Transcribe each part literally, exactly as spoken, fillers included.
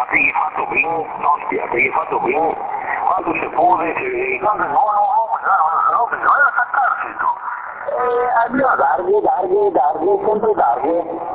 te gli hai fatto prima, ostia, te gli hai fatto prima, quando si pone, quando no, no, no, no, bisogna attaccarsi tu. Eh, abbiamo darghe, darghe, darghe, sempre darghe.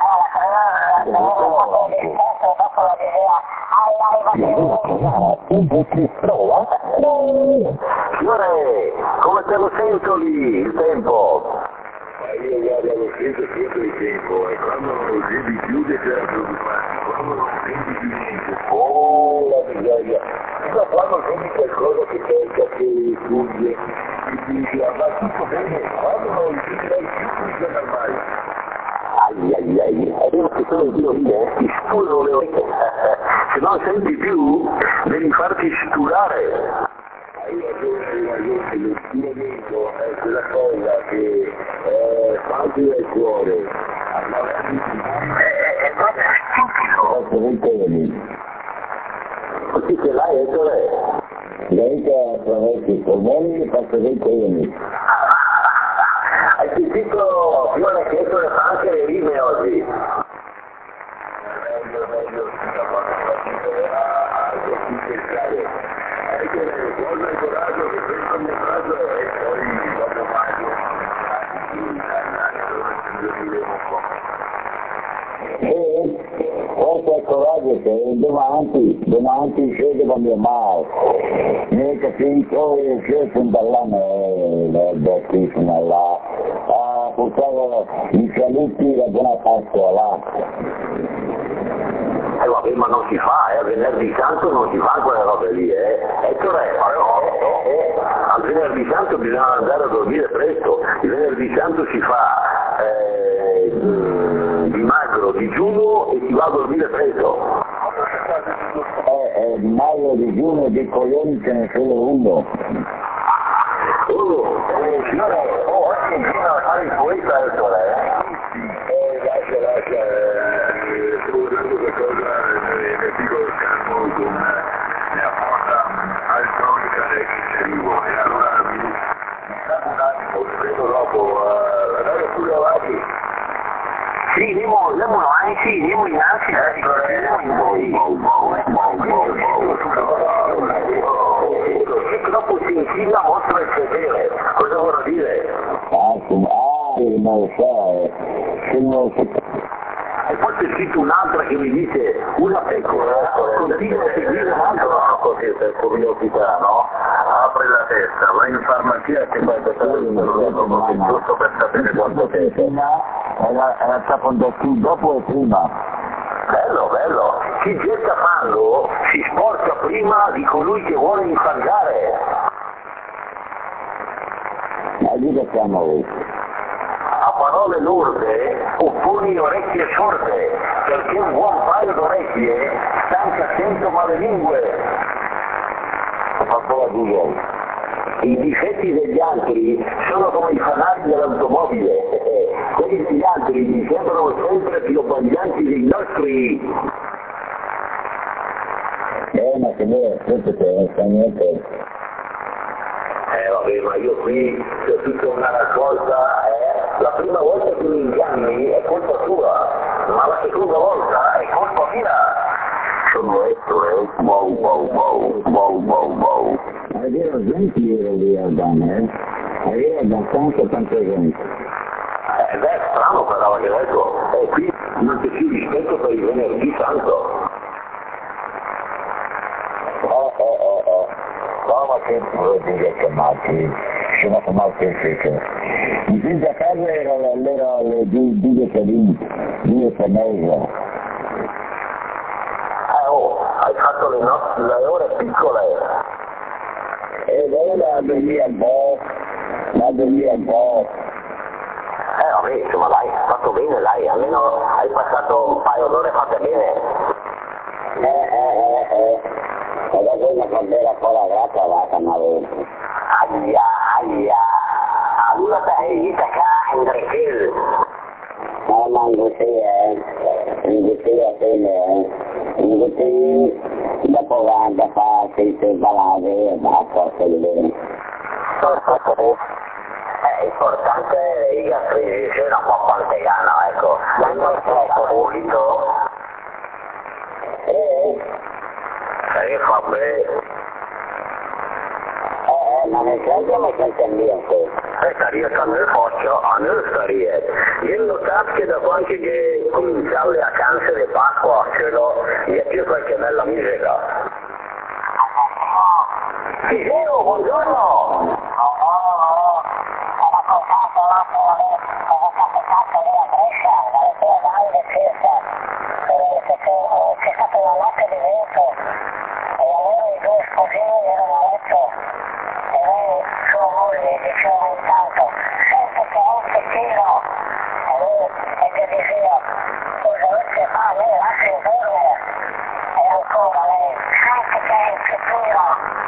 Signore, come te lo sento lì, il tempo? Ma io guarda lo sento sempre il tempo e quando non lo senti più ti sei preoccupato, quando non senti più niente, oh la miseria, ma quando senti qualcosa che tocca, che fugge, ti dici va tutto bene, quando non lo senti più funziona mai. Ai ai ai, è vero che sono io lì, eh, ti sturo le orecchie, se non senti più devi farti sturare. Hai ragione, hai ragione, lo sturamento è quella cosa che è facile al cuore, allora È proprio stupido. faccio dei temi. Così ce l'hai e ce l'hai. Lei che attraverso i polmoni faccio dei temi. Hai sentito Fiona che le fa anche le rime oggi? Meglio, meglio, da quando faccio a pensare. È che le cose al coraggio che penso mio fratello e poi dopo maggio e forse il coraggio che davanti, davanti scende con mio male. Ne capito e cerco un ballame bellissima là. Ah, purtroppo i saluti la buona Pasqua là. Eh vabbè, ma non si fa, eh, venerdì santo non si fa quelle robe lì, eh. E cioè, eh, eh, al venerdì santo bisogna andare a dormire presto, il venerdì santo si fa eh, di magro, digiuno e si va a dormire presto. Eh, eh, di magro, digiuno e di coglioni ce n'è solo uno. Oh, eh, signore, oh, oggi viene a fare il poeta adesso, eh? Eh, lascia, lascia, eh, sto guardando qualcosa nel piccolo schermo con la porta altonica del che arrivo e allora mi mi sta un attimo, prendo dopo, uh, andare pure avanti. Sì, andiamo, andiamo avanti, sì, andiamo innanzi, eh, andiamo in poi. Che troppo si inclina molto il sedere, cosa vorrà dire? Ah, sì, ah, non lo so, eh, se non lo so. E poi c'è scritto un'altra che mi dice una pecora continua a seguire un'altra. Così per curiosità, no? Apri la testa, vai in farmacia e ti fai pesare il così, giusto per sapere quanto pesa. Era, era stato detto dopo e prima. Bello, bello. Chi getta fango si sporca prima di colui che vuole infangare. Ma di che siamo lì? A parole lurde opponi orecchie sorde, perché un buon paio d'orecchie sta anche attento malelingue. Ho fatto la Google. I difetti degli altri sono come i fanali dell'automobile, quelli degli altri mi sembrano sempre più abbaglianti dei nostri. Eh, ma che me, aspetta che non sa niente. Eh vabbè, ma io qui c'è tutta una raccolta, eh. La prima volta che mi inganni è colpa tua, ma la seconda volta è colpa mia. Sono Ettore, wow wow wow, wow wow wow. È vero, gente era lì a Dana, eh? Aveva abbastanza tanta gente. Eh beh, è strano però che detto, e qui non c'è più rispetto per il venerdì santo. Oh, oh, oh, oh. No, ma che vuol dire chiamarti? Sono chiamato il fico. In finta a casa erano allora le due, due salini, due famose. Eh oh, hai fatto le, no- le ore piccole. E lei la dormia un po', la dormia un po'. Eh vabbè, insomma dai, hai fatto bene dai, almeno hai passato un paio d'ore fatte bene. Eh, eh, eh, eh. E da quella bandera poi la grata va a andare. Aia, aia, allora dai, itaca, Andrekil. No, ma in così, eh. In così a fine, eh. In così, dopo va da fare senza balade e basta, se li vedi. È importante i gastrini, c'è un po' pantegano, ecco. Non è troppo pulito. Eh, eh, vabbè. Eh, ma nel caso mi sento ambiente. Eh, staria a me faccio, a me staria. Io ho notato che da quando che cominciavo le vacanze di Pasqua, ce l'ho, e più qualche bella musica. Sì, Gino, buongiorno! No, no, no, ho raccontato l'altro cosa è capitato lì a Brescia, dalle tue valli circa, che c'è stata una notte di vento, e allora i due sposini erano a letto, e lei, sua moglie, diceva intanto, sento che è un pettino, e lui, e che diceva, scusa, non si fa, a me lascia in dormire, e ancora lei, sento che è un pettino,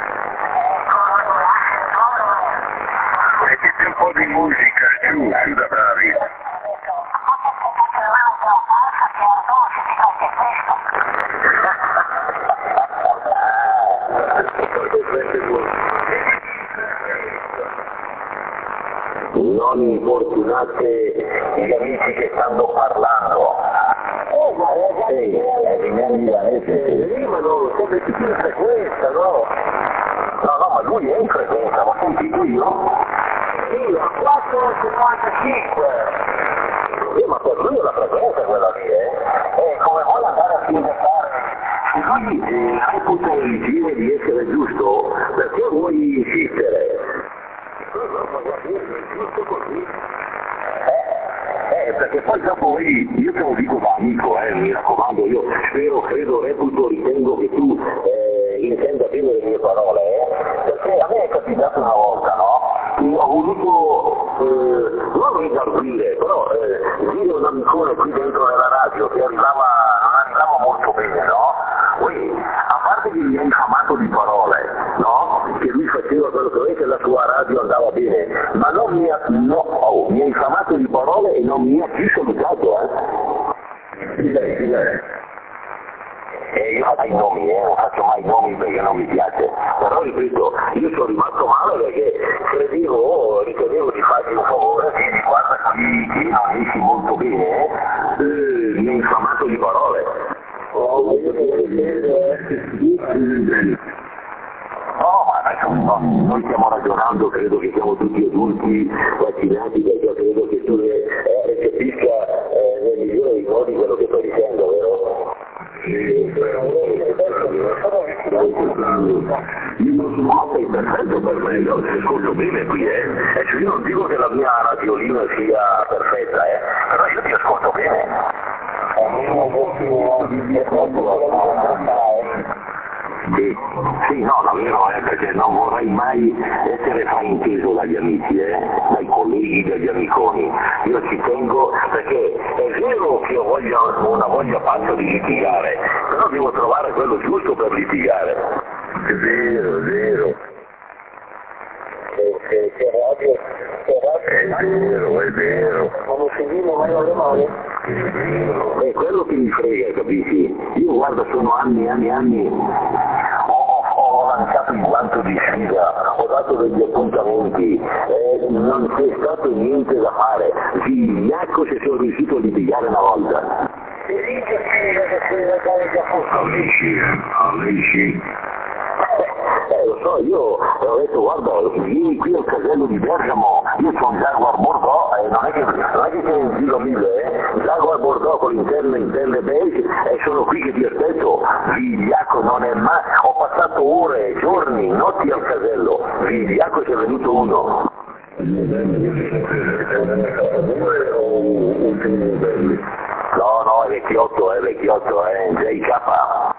Mettiti un po' di musica giù, su da bravi. Non infortunate gli amici che stanno parlando. Sì, è di me milanese. Sì, ma no, come si chiama frequenza, no? No, no, ma lui è in frequenza, ma sentito io? Sì, a quattro cinquantacinque. Sì, ma per lui è la frequenza quella lì, eh? E come vuole andare a inventare? Se lui eh, reputa il giro di essere giusto, perché vuoi insistere? Ma guarda, è giusto così. Eh, eh, perché poi dopo vedi, io te lo dico da amico, eh, mi raccomando, io spero, credo, reputo, ritengo che tu eh, intenda bene le mie parole, eh, perché a me è capitato una volta, no? Ho voluto eh, non ridarguire, però eh, dire un amicone qui dentro nella radio che arrivava, non arrivava molto bene, no? Poi, a parte che mi ha infamato di parole, no? Che lui faceva quello che voleva, che la sua radio andava bene, ma non mi ha, no, oh, mi ha infamato di parole e non mi ha più salutato, eh? Sì, lei, sì, lei. E io faccio i nomi, eh, non faccio mai nomi perché non mi piace, però ripeto, io sono rimasto male perché credevo, oh, ritenevo di fargli un favore, che guarda qui che non esci molto bene, eh, eh, mi ha infamato di parole. Oh, voglio no, ma adesso no, noi stiamo ragionando, credo che siamo tutti adulti vaccinati, perché credo che tu eh, recepisca eh, nel migliore dei modi quello che sto dicendo, vero? Sì, però io non sono ma sei perfetto per me, io ti ascolto bene qui, eh. E cioè io non dico che la mia radiolina sia perfetta, eh, però io ti ascolto bene. Sì, sì, no, davvero, eh, perché non vorrei mai essere frainteso dagli amici, eh, dai colleghi, dagli amiconi. Io ci tengo, perché è vero che ho voglia, una voglia pazza di litigare, però devo trovare quello giusto per litigare. È vero, è vero. Che, che radio, che radio, è vero, è vero. Ma non si vive mai alle mani? È quello che mi frega, capisci? Io guarda, sono anni e anni e anni, ho, ho lanciato il guanto di sfida, ho dato degli appuntamenti, eh, non c'è stato niente da fare. Vigliacco se sono riuscito a litigare una volta. E lì che figa che sei la carica fuori. Amici, amici. Eh, lo so, io ho detto, guarda, vieni qui al casello di Bergamo, io ho un Jaguar Bordeaux, eh, non è che, non è che c'è un giro mille, eh, Jaguar Bordeaux con l'interno in pelle beige, e sono qui che ti aspetto, Vigliacco non è mai, ho passato ore, giorni, notti al casello, Vigliacco c'è venuto uno. No, no, è vecchiotto, è vecchiotto, è J K.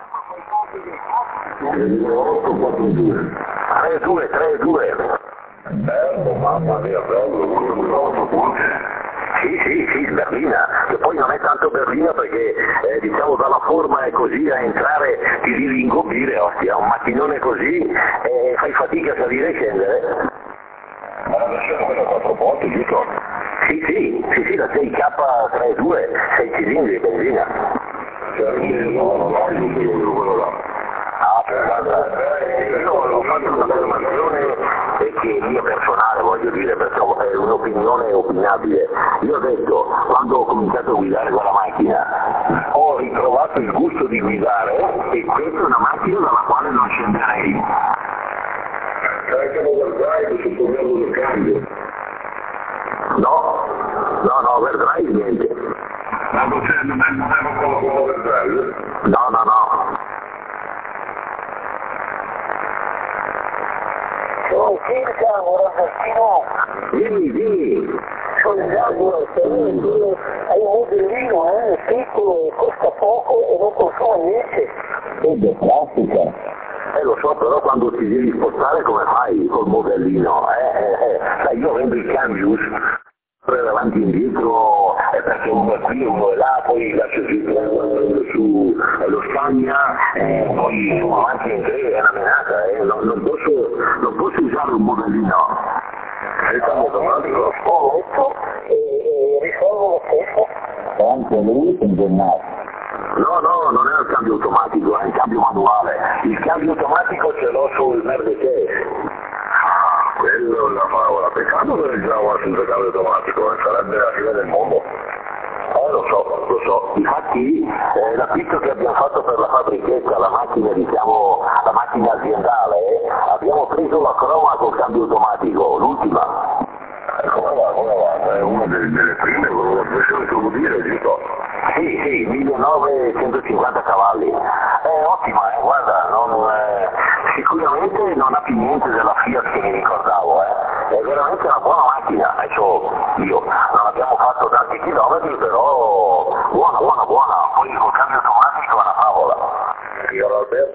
otto quattro due tre due tre due bello, mamma mia, bello. Sì, sì, sì, Berlina, che poi non è tanto Berlina perché eh, diciamo dalla forma è così, a entrare ti devi ingobbire, ostia, un macchinone così e fai fatica a salire e scendere. Ma la versione quella quattro porte, giusto? Sì, sì, sì, sì, la J K trentadue, sei cilindri, benzina. No, no, no, io quello là. Ah, guarda, io ho fatto un'affermazione che è mia personale, voglio dire, perché è un'opinione opinabile. Io ho detto, quando ho cominciato a guidare quella macchina, ho ritrovato il gusto di guidare e questa è una macchina dalla quale non scenderei. Sai che l'overdrive supponiamo del cambio? No, no, no, overdrive niente. Ma non c'è, non è, non è una cosa con l'overdrive? No, no, no. Sono circa un ragazzino, Dimmi, dimmi. sono giallo, hai un modellino, eh, piccolo, costa poco e non consuma niente. Ed è plastica. Eh lo so, però quando ti devi spostare come fai col modellino? Eh, eh, eh. Sai, io vendo il Cambius, davanti e indietro, eh, perché uno è qui, uno è là, poi lascio su, su lo Spagna, eh, poi sono avanti e indietro, è una menata, eh. non, non, posso, non posso usare un modellino. È il cambio automatico? Ho letto e, e risolvo lo stesso. Anche lui è ingennato. No, no, non è il cambio automatico, è il cambio manuale. Il cambio automatico ce l'ho sul Mercedes. Ah, quello è una favola. Peccato che realizziamo senza cambio automatico, eh, sarebbe la fine del mondo. Eh, lo so, lo so. Infatti eh, l'acquisto che abbiamo fatto per la fabbrichetta, la macchina, diciamo, la macchina aziendale, eh, abbiamo preso la croma col cambio automatico, l'ultima. E come va, come va? È una delle, delle prime con una pressione turbodire, giusto? Sì, sì, millenovecentoscinquanta cavalli. È ottima, eh, guarda, non, eh, sicuramente non ha più niente della